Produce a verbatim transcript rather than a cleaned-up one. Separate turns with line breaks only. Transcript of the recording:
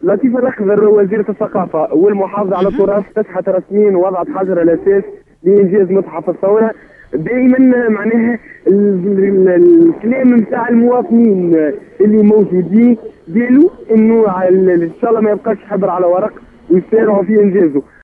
لطيفة الأخضر وزيرة الثقافة والمحافظة على التراث فتحت رسميا ووضعت حجر الأساس لإنجاز متحف الثورة. دائما معناها الكلام نتاع المواطنين اللي موجودين قالوا انه ان شاء الله ما يبقاش حبر على ورق ويسارعوا في انجازه.